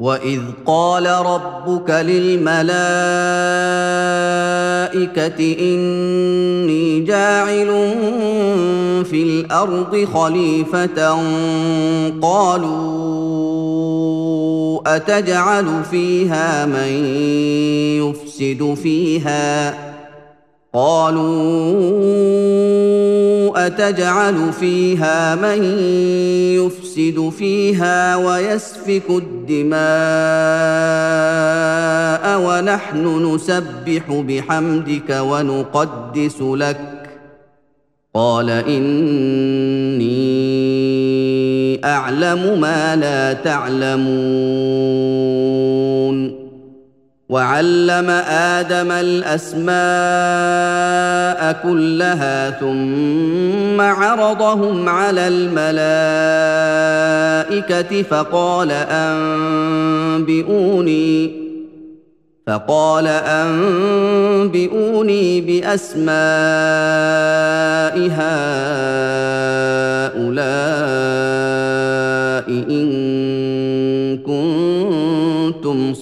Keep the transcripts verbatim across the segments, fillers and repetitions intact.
وَإِذْ قَالَ رَبُّكَ لِلْمَلَائِكَةِ إِنِّي جَاعِلٌ فِي الْأَرْضِ خَلِيفَةً قَالُوا أَتَجْعَلُ فِيهَا مَن يُفْسِدُ فِيهَا قالوا أتجعل فيها من يفسد فيها ويسفك الدماء ونحن نسبح بحمدك ونقدس لك قال إني أعلم ما لا تعلمون وعلم آدم الأسماء كلها ثم عرضهم على الملائكة فقال أنبئوني فقال أنبئوني بأسماء هؤلاء إن كنتم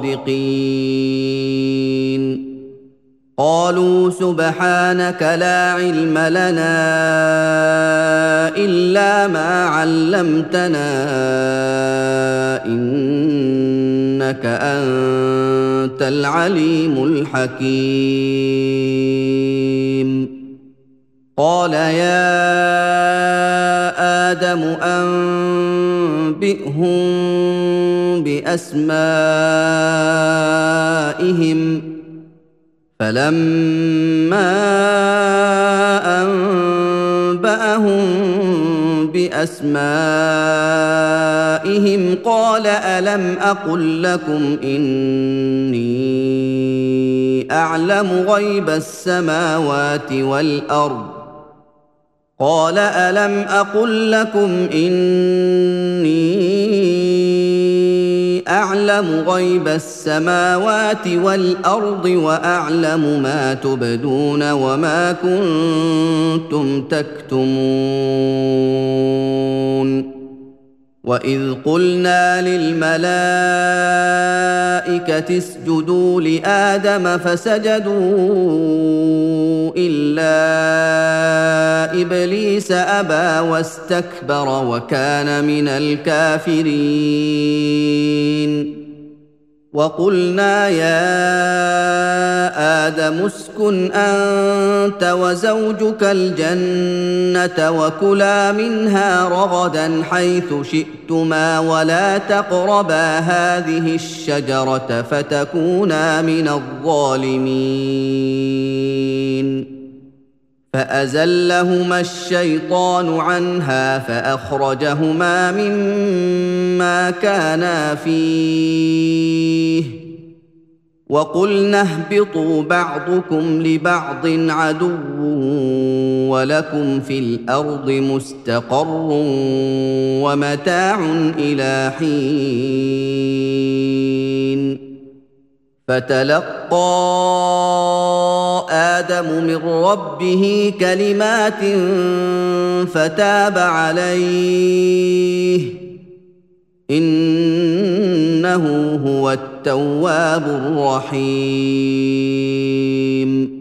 صادقين قالوا سبحانك لا علم لنا إلا ما علمتنا إنك أنت العليم الحكيم قال يا آدم أنبئهم بأسمائهم فلما أنبأهم بأسمائهم قال ألم أقل لكم إني أعلم غيب السماوات والأرض قال ألم أقل لكم إني أعلم غيب السماوات والأرض وأعلم ما تبدون وما كنتم تكتمون وإذ قلنا للملائكة اسجدوا لآدم فسجدوا إلا إبليس أبى واستكبر وكان من الكافرين وقلنا يا آدم اسكن أنت وزوجك الجنة وكلا منها رغدا حيث شئتما ولا تقربا هذه الشجرة فتكونا من الظالمين فأزلهما الشيطان عنها فأخرجهما مما كانا فيه وقلنا اهبطوا بعضكم لبعض عدو ولكم في الأرض مستقر ومتاع إلى حين فتلقى آدم من ربه كلمات فتاب عليه إنه هو التواب الرحيم